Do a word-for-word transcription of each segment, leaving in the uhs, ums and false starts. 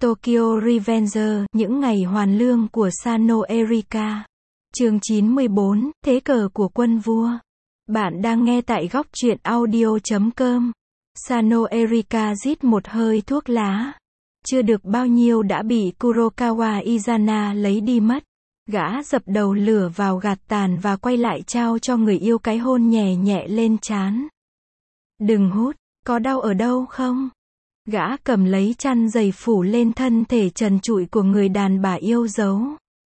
Tokyo Revenger, những ngày hoàn lương của Sano Erika. Chương chín mươi bốn, Thế cờ của quân vua. Bạn đang nghe tại góc truyện audio chấm com. Sano Erika rít một hơi thuốc lá. Chưa được bao nhiêu đã bị Kurokawa Izana lấy đi mất. Gã dập đầu lửa vào gạt tàn và quay lại trao cho người yêu cái hôn nhẹ nhẹ lên trán. Đừng hút, có đau ở đâu không? Gã cầm lấy chăn dày phủ lên thân thể trần trụi của người đàn bà yêu dấu.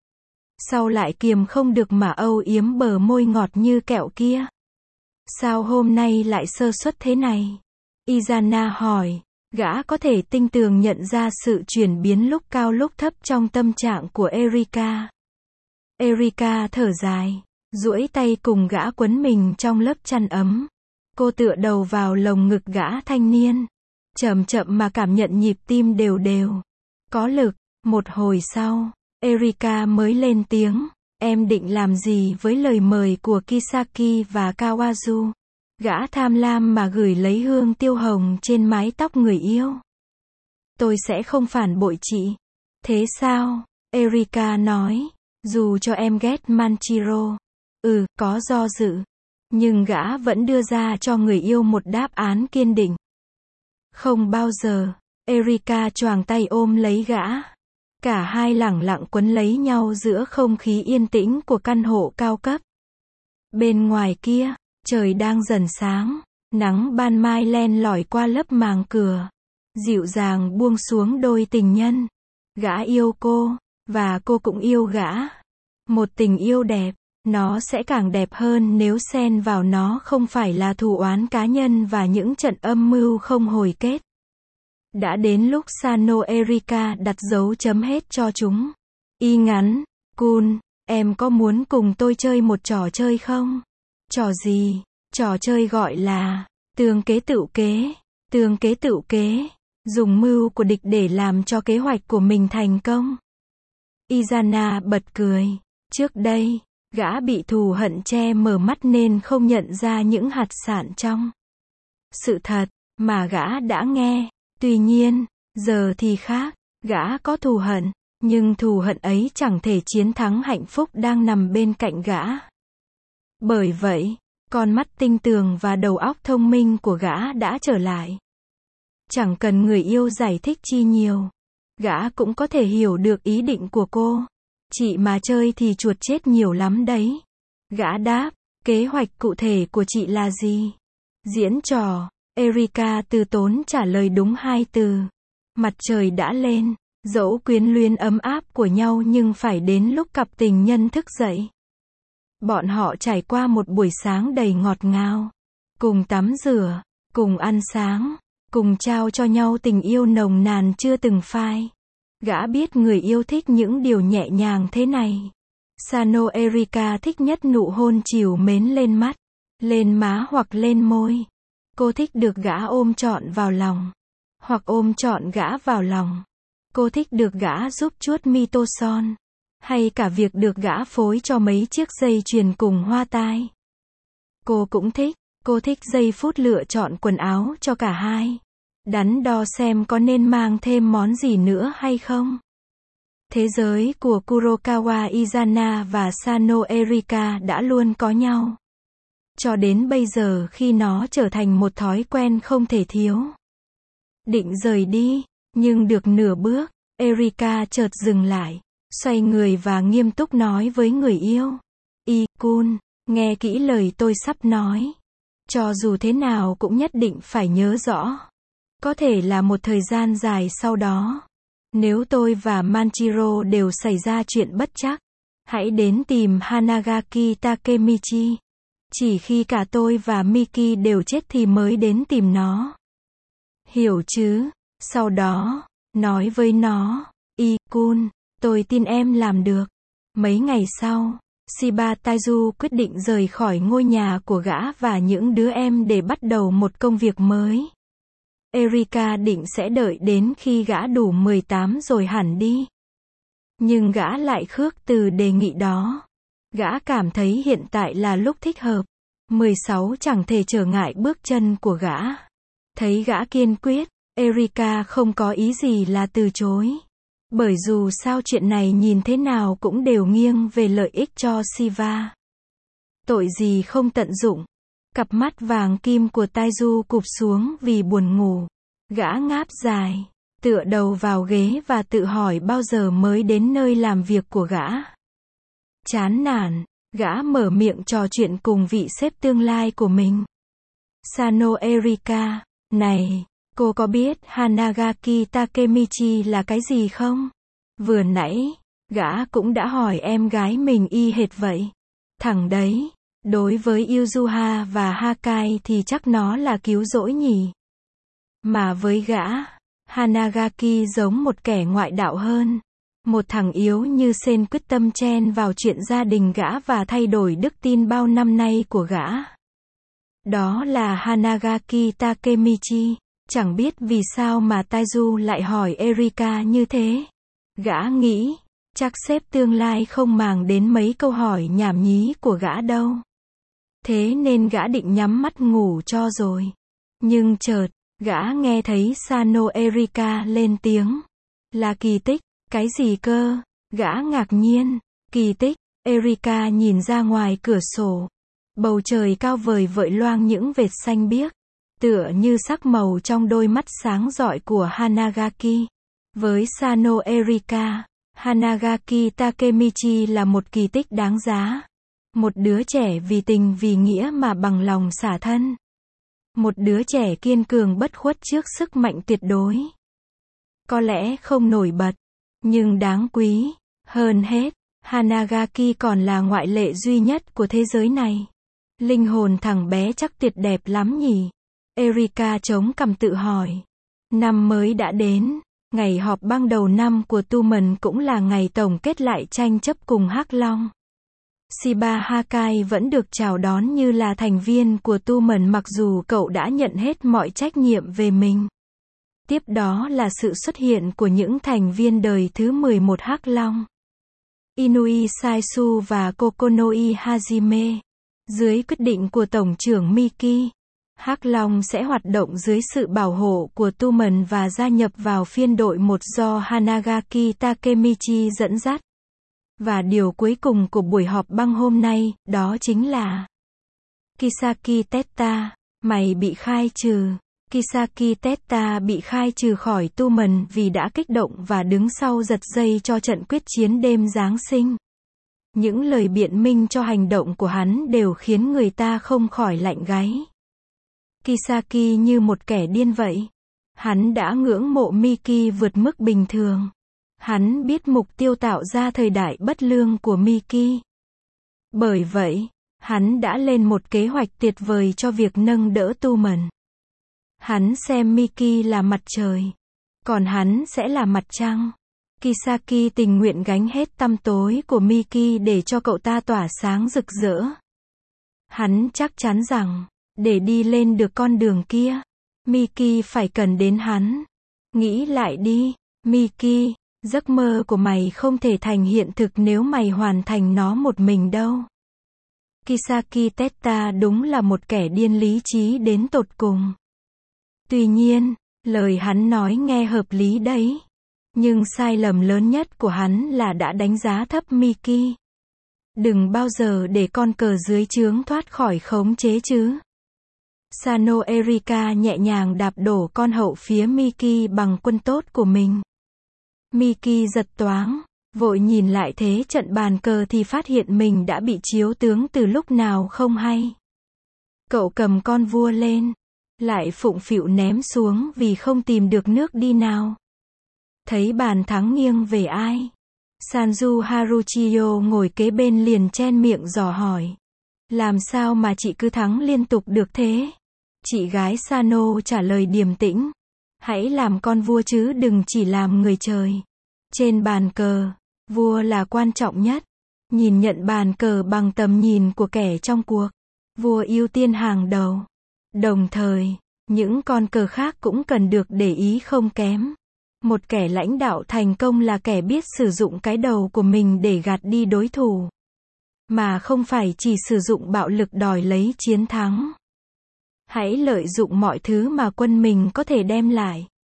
Sau lại kiềm không được mà âu yếm bờ môi ngọt như kẹo kia. Sao hôm nay lại sơ suất thế này? Izana hỏi. Gã có thể tinh tường nhận ra sự chuyển biến lúc cao lúc thấp trong tâm trạng của Erika. Erika thở dài, duỗi tay cùng gã quấn mình trong lớp chăn ấm. Cô tựa đầu vào lồng ngực gã thanh niên. Chậm chậm mà cảm nhận nhịp tim đều đều. Có lực. Một hồi sau, Erika mới lên tiếng. Em định làm gì với lời mời của Kisaki và Kawazu? Gã tham lam mà gửi lấy hương tiêu hồng trên mái tóc người yêu. Tôi sẽ không phản bội chị. Thế sao? Erika nói. Dù cho em ghét Manchiro. Ừ, có do dự. Nhưng gã vẫn đưa ra cho người yêu một đáp án kiên định. Không bao giờ. Erika choàng tay ôm lấy gã. Cả hai lẳng lặng quấn lấy nhau giữa không khí yên tĩnh của căn hộ cao cấp. Bên ngoài kia, trời đang dần sáng. Nắng ban mai len lỏi qua lớp màng cửa. Dịu dàng buông xuống đôi tình nhân. Gã yêu cô, và cô cũng yêu gã. Một tình yêu đẹp. Nó sẽ càng đẹp hơn nếu xen vào nó không phải là thù oán cá nhân và những trận âm mưu không hồi kết. Đã đến lúc Sano Erika đặt dấu chấm hết cho chúng. Y ngắn, Kun, em có muốn cùng tôi chơi một trò chơi không? Trò gì? Trò chơi gọi là tương kế tựu kế. Tương kế tựu kế. Dùng mưu của địch để làm cho kế hoạch của mình thành công. Izana bật cười. Trước đây, gã bị thù hận che mờ mắt nên không nhận ra những hạt sạn trong sự thật mà gã đã nghe. Tuy nhiên, giờ thì khác, gã có thù hận, nhưng thù hận ấy chẳng thể chiến thắng hạnh phúc đang nằm bên cạnh gã. Bởi vậy, con mắt tinh tường và đầu óc thông minh của gã đã trở lại. Chẳng cần người yêu giải thích chi nhiều, gã cũng có thể hiểu được ý định của cô. Chị mà chơi thì chuột chết nhiều lắm đấy. Gã đáp, kế hoạch cụ thể của chị là gì? Diễn trò. Erika từ tốn trả lời đúng hai từ. Mặt trời đã lên, dẫu quyến luyến ấm áp của nhau nhưng phải đến lúc cặp tình nhân thức dậy. Bọn họ trải qua một buổi sáng đầy ngọt ngào. Cùng tắm rửa, cùng ăn sáng, cùng trao cho nhau tình yêu nồng nàn chưa từng phai. Gã biết người yêu thích những điều nhẹ nhàng thế này. Sano Erika thích nhất nụ hôn trìu mến lên mắt, lên má hoặc lên môi. Cô thích được gã ôm trọn vào lòng, hoặc ôm trọn gã vào lòng. Cô thích được gã giúp chuốt mi tô son, hay cả việc được gã phối cho mấy chiếc dây chuyền cùng hoa tai. Cô cũng thích, cô thích giây phút lựa chọn quần áo cho cả hai. Đắn đo xem có nên mang thêm món gì nữa hay không. Thế giới của Kurokawa Izana và Sano Erika đã luôn có nhau. Cho đến bây giờ khi nó trở thành một thói quen không thể thiếu. Định rời đi, nhưng được nửa bước, Erika chợt dừng lại, xoay người và nghiêm túc nói với người yêu. I-kun, nghe kỹ lời tôi sắp nói. Cho dù thế nào cũng nhất định phải nhớ rõ. Có thể là một thời gian dài sau đó. Nếu tôi và Manchiro đều xảy ra chuyện bất trắc, hãy đến tìm Hanagaki Takemichi. Chỉ khi cả tôi và Miki đều chết thì mới đến tìm nó. Hiểu chứ? Sau đó, nói với nó, I-kun, tôi tin em làm được. Mấy ngày sau, Shiba Taiju quyết định rời khỏi ngôi nhà của gã và những đứa em để bắt đầu một công việc mới. Erika định sẽ đợi đến khi gã đủ mười tám rồi hẳn đi. Nhưng gã lại khước từ đề nghị đó. Gã cảm thấy hiện tại là lúc thích hợp. mười sáu chẳng thể trở ngại bước chân của gã. Thấy gã kiên quyết, Erika không có ý gì là từ chối. Bởi dù sao chuyện này nhìn thế nào cũng đều nghiêng về lợi ích cho Siva. Tội gì không tận dụng. Cặp mắt vàng kim của Taiju cụp xuống vì buồn ngủ. Gã ngáp dài, tựa đầu vào ghế và tự hỏi bao giờ mới đến nơi làm việc của gã. Chán nản, gã mở miệng trò chuyện cùng vị sếp tương lai của mình. Sano Erika, này, cô có biết Hanagaki Takemichi là cái gì không? Vừa nãy, gã cũng đã hỏi em gái mình y hệt vậy. Thằng đấy, đối với Yuzuha và Hakai thì chắc nó là cứu rỗi nhỉ. Mà với gã, Hanagaki giống một kẻ ngoại đạo hơn. Một thằng yếu như Sen quyết tâm chen vào chuyện gia đình gã và thay đổi đức tin bao năm nay của gã. Đó là Hanagaki Takemichi. Chẳng biết vì sao mà Taiju lại hỏi Erika như thế. Gã nghĩ, chắc sếp tương lai không màng đến mấy câu hỏi nhảm nhí của gã đâu. Thế nên gã định nhắm mắt ngủ cho rồi. Nhưng chợt, gã nghe thấy Sano Erika lên tiếng. Là kỳ tích, cái gì cơ? Gã ngạc nhiên. Kỳ tích, Erika nhìn ra ngoài cửa sổ. Bầu trời cao vời vợi loang những vệt xanh biếc. Tựa như sắc màu trong đôi mắt sáng rọi của Hanagaki. Với Sano Erika, Hanagaki Takemichi là một kỳ tích đáng giá. Một đứa trẻ vì tình vì nghĩa mà bằng lòng xả thân. Một đứa trẻ kiên cường bất khuất trước sức mạnh tuyệt đối. Có lẽ không nổi bật, nhưng đáng quý. Hơn hết, Hanagaki còn là ngoại lệ duy nhất của thế giới này. Linh hồn thằng bé chắc tuyệt đẹp lắm nhỉ? Erika chống cằm tự hỏi. Năm mới đã đến. Ngày họp băng đầu năm của Tumen cũng là ngày tổng kết lại tranh chấp cùng Hắc Long. Shiba Hakai vẫn được chào đón như là thành viên của Tumen mặc dù cậu đã nhận hết mọi trách nhiệm về mình. Tiếp đó là sự xuất hiện của những thành viên đời thứ mười một Hắc Long. Inui Saisu và Kokonoi Hajime. Dưới quyết định của Tổng trưởng Miki, Hắc Long sẽ hoạt động dưới sự bảo hộ của Tumen và gia nhập vào phiên đội một do Hanagaki Takemichi dẫn dắt. Và điều cuối cùng của buổi họp băng hôm nay, đó chính là Kisaki Teta, mày bị khai trừ. Kisaki Teta bị khai trừ khỏi Tumen vì đã kích động và đứng sau giật dây cho trận quyết chiến đêm Giáng sinh. Những lời biện minh cho hành động của hắn đều khiến người ta không khỏi lạnh gáy. Kisaki như một kẻ điên vậy. Hắn đã ngưỡng mộ Miki vượt mức bình thường. Hắn biết mục tiêu tạo ra thời đại bất lương của Miki. Bởi vậy, hắn đã lên một kế hoạch tuyệt vời cho việc nâng đỡ Tumen. Hắn xem Miki là mặt trời, còn hắn sẽ là mặt trăng. Kisaki tình nguyện gánh hết tăm tối của Miki để cho cậu ta tỏa sáng rực rỡ. Hắn chắc chắn rằng, để đi lên được con đường kia, Miki phải cần đến hắn. Nghĩ lại đi, Miki, giấc mơ của mày không thể thành hiện thực nếu mày hoàn thành nó một mình đâu. Kisaki Teta đúng là một kẻ điên lý trí đến tột cùng. Tuy nhiên, lời hắn nói nghe hợp lý đấy. Nhưng sai lầm lớn nhất của hắn là đã đánh giá thấp Miki. Đừng bao giờ để con cờ dưới trướng thoát khỏi khống chế chứ. Sano Erika nhẹ nhàng đạp đổ con hậu phía Miki bằng quân tốt của mình. Miki giật toáng, vội nhìn lại thế trận bàn cờ thì phát hiện mình đã bị chiếu tướng từ lúc nào không hay. Cậu cầm con vua lên, lại phụng phịu ném xuống vì không tìm được nước đi nào. Thấy bàn thắng nghiêng về ai? Sanju Haruchiyo ngồi kế bên liền chen miệng dò hỏi. Làm sao mà chị cứ thắng liên tục được thế? Chị gái Sano trả lời điềm tĩnh. Hãy làm con vua chứ đừng chỉ làm người trời. Trên bàn cờ, vua là quan trọng nhất. Nhìn nhận bàn cờ bằng tầm nhìn của kẻ trong cuộc. Vua ưu tiên hàng đầu. Đồng thời, những con cờ khác cũng cần được để ý không kém. Một kẻ lãnh đạo thành công là kẻ biết sử dụng cái đầu của mình để gạt đi đối thủ. Mà không phải chỉ sử dụng bạo lực đòi lấy chiến thắng. Hãy lợi dụng mọi thứ mà quân mình có thể đem lại.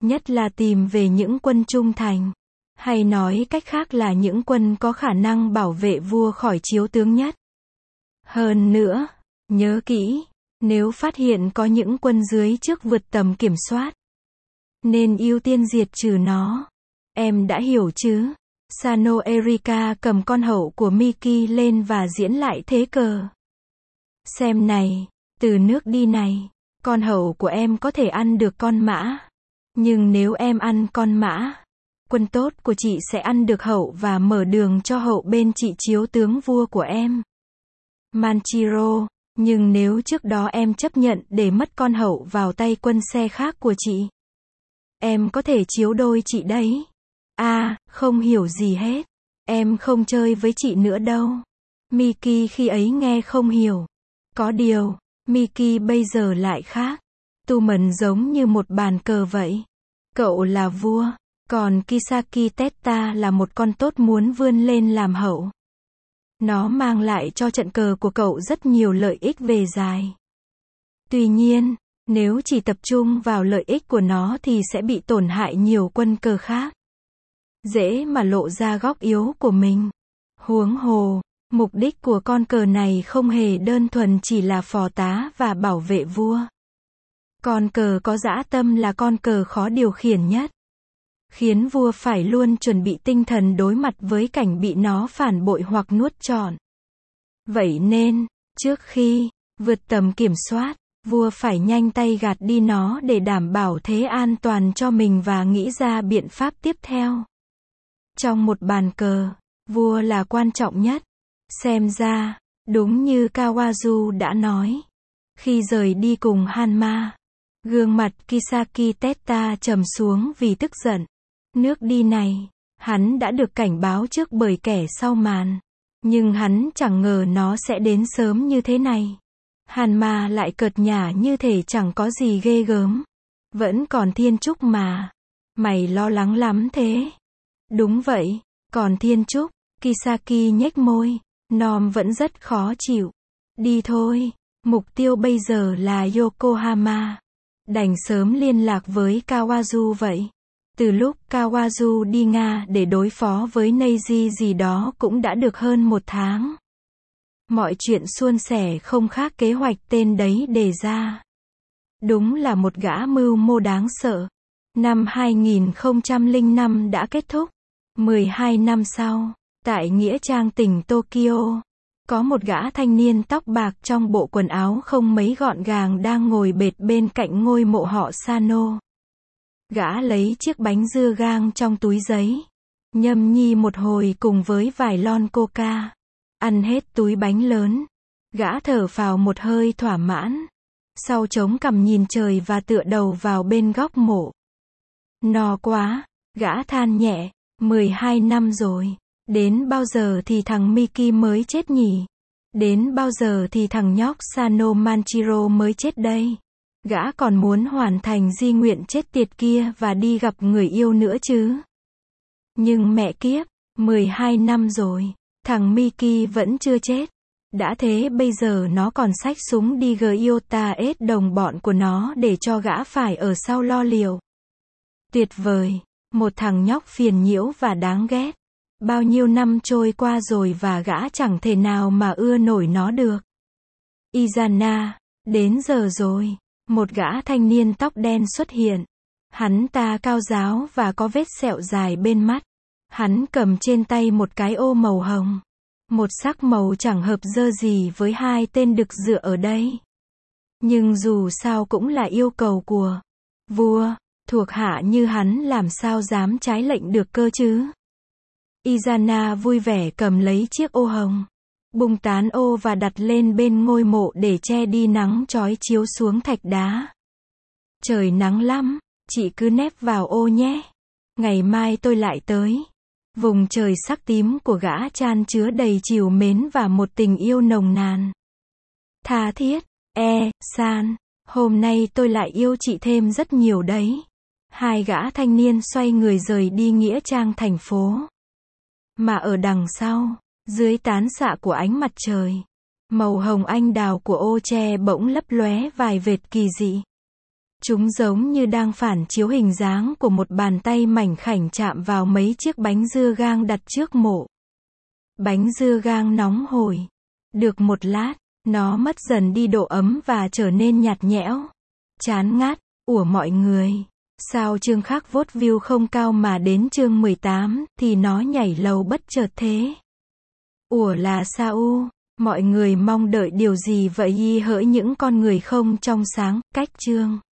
Nhất là tìm về những quân trung thành. Hay nói cách khác là những quân có khả năng bảo vệ vua khỏi chiếu tướng nhất. Hơn nữa, nhớ kỹ, nếu phát hiện có những quân dưới trước vượt tầm kiểm soát, nên ưu tiên diệt trừ nó. Em đã hiểu chứ? Sano Erika cầm con hậu của Mickey lên và diễn lại thế cờ. Xem này, từ nước đi này, con hậu của em có thể ăn được con mã. Nhưng nếu em ăn con mã, quân tốt của chị sẽ ăn được hậu và mở đường cho hậu bên chị chiếu tướng vua của em. Manchiro, nhưng nếu trước đó em chấp nhận để mất con hậu vào tay quân xe khác của chị, em có thể chiếu đôi chị đấy. À, không hiểu gì hết. Em không chơi với chị nữa đâu. Mickey khi ấy nghe không hiểu. Có điều, Mickey bây giờ lại khác. Tu mần giống như một bàn cờ vậy. Cậu là vua, còn Kisaki Tetta là một con tốt muốn vươn lên làm hậu. Nó mang lại cho trận cờ của cậu rất nhiều lợi ích về dài. Tuy nhiên, nếu chỉ tập trung vào lợi ích của nó thì sẽ bị tổn hại nhiều quân cờ khác. Dễ mà lộ ra góc yếu của mình. Huống hồ, mục đích của con cờ này không hề đơn thuần chỉ là phò tá và bảo vệ vua. Con cờ có dã tâm là con cờ khó điều khiển nhất, khiến vua phải luôn chuẩn bị tinh thần đối mặt với cảnh bị nó phản bội hoặc nuốt trọn. Vậy nên, trước khi vượt tầm kiểm soát, vua phải nhanh tay gạt đi nó để đảm bảo thế an toàn cho mình và nghĩ ra biện pháp tiếp theo. Trong một bàn cờ, vua là quan trọng nhất. Xem ra, đúng như Kawazu đã nói, khi rời đi cùng Hanma, gương mặt Kisaki Tetta trầm xuống vì tức giận. Nước đi này, hắn đã được cảnh báo trước bởi kẻ sau màn. Nhưng hắn chẳng ngờ nó sẽ đến sớm như thế này. Hanma lại cợt nhả như thể chẳng có gì ghê gớm. Vẫn còn thiên trúc mà. Mày lo lắng lắm thế. Đúng vậy, còn thiên trúc. Kisaki nhếch môi. Nom vẫn rất khó chịu. Đi thôi, mục tiêu bây giờ là Yokohama. Đành sớm liên lạc với Kawazu vậy. Từ lúc Kawazu đi Nga để đối phó với Neji gì đó cũng đã được hơn một tháng. Mọi chuyện suôn sẻ không khác kế hoạch tên đấy đề ra. Đúng là một gã mưu mô đáng sợ. Năm hai nghìn không trăm lẻ năm đã kết thúc. mười hai năm sau, tại Nghĩa Trang tỉnh Tokyo, có một gã thanh niên tóc bạc trong bộ quần áo không mấy gọn gàng đang ngồi bệt bên cạnh ngôi mộ họ Sano. Gã lấy chiếc bánh dưa gang trong túi giấy, nhâm nhi một hồi cùng với vài lon coca. Ăn hết túi bánh lớn, gã thở phào một hơi thỏa mãn. Sau chống cằm nhìn trời và tựa đầu vào bên góc mộ. No quá, gã than nhẹ, mười hai năm rồi. Đến bao giờ thì thằng Miki mới chết nhỉ? Đến bao giờ thì thằng nhóc Sano Manchiro mới chết đây? Gã còn muốn hoàn thành di nguyện chết tiệt kia và đi gặp người yêu nữa chứ. Nhưng mẹ kiếp, mười hai năm rồi, thằng Miki vẫn chưa chết. Đã thế bây giờ nó còn xách súng đi Gyota ết đồng bọn của nó để cho gã phải ở sau lo liều. Tuyệt vời, một thằng nhóc phiền nhiễu và đáng ghét. Bao nhiêu năm trôi qua rồi và gã chẳng thể nào mà ưa nổi nó được. Izana, đến giờ rồi. Một gã thanh niên tóc đen xuất hiện. Hắn ta cao ráo và có vết sẹo dài bên mắt. Hắn cầm trên tay một cái ô màu hồng. Một sắc màu chẳng hợp dơ gì với hai tên đực dựa ở đây. Nhưng dù sao cũng là yêu cầu của vua, thuộc hạ như hắn làm sao dám trái lệnh được cơ chứ. Izana vui vẻ cầm lấy chiếc ô hồng, bung tán ô và đặt lên bên ngôi mộ để che đi nắng chói chiếu xuống thạch đá. Trời nắng lắm, chị cứ nép vào ô nhé. Ngày mai tôi lại tới. Vùng trời sắc tím của gã chan chứa đầy trìu mến và một tình yêu nồng nàn. Tha thiết, e, san, hôm nay tôi lại yêu chị thêm rất nhiều đấy. Hai gã thanh niên xoay người rời đi nghĩa trang thành phố. Mà ở đằng sau, dưới tán xạ của ánh mặt trời, màu hồng anh đào của ô tre bỗng lấp lóe vài vệt kỳ dị. Chúng giống như đang phản chiếu hình dáng của một bàn tay mảnh khảnh chạm vào mấy chiếc bánh dưa gang đặt trước mộ. Bánh dưa gang nóng hổi. Được một lát, nó mất dần đi độ ấm và trở nên nhạt nhẽo. Chán ngắt, của mọi người. Sao chương khắc vốt view không cao mà đến chương mười tám, thì nó nhảy lầu bất chợt thế? Ủa là sao? Mọi người mong đợi điều gì vậy y hỡi những con người không trong sáng, cách chương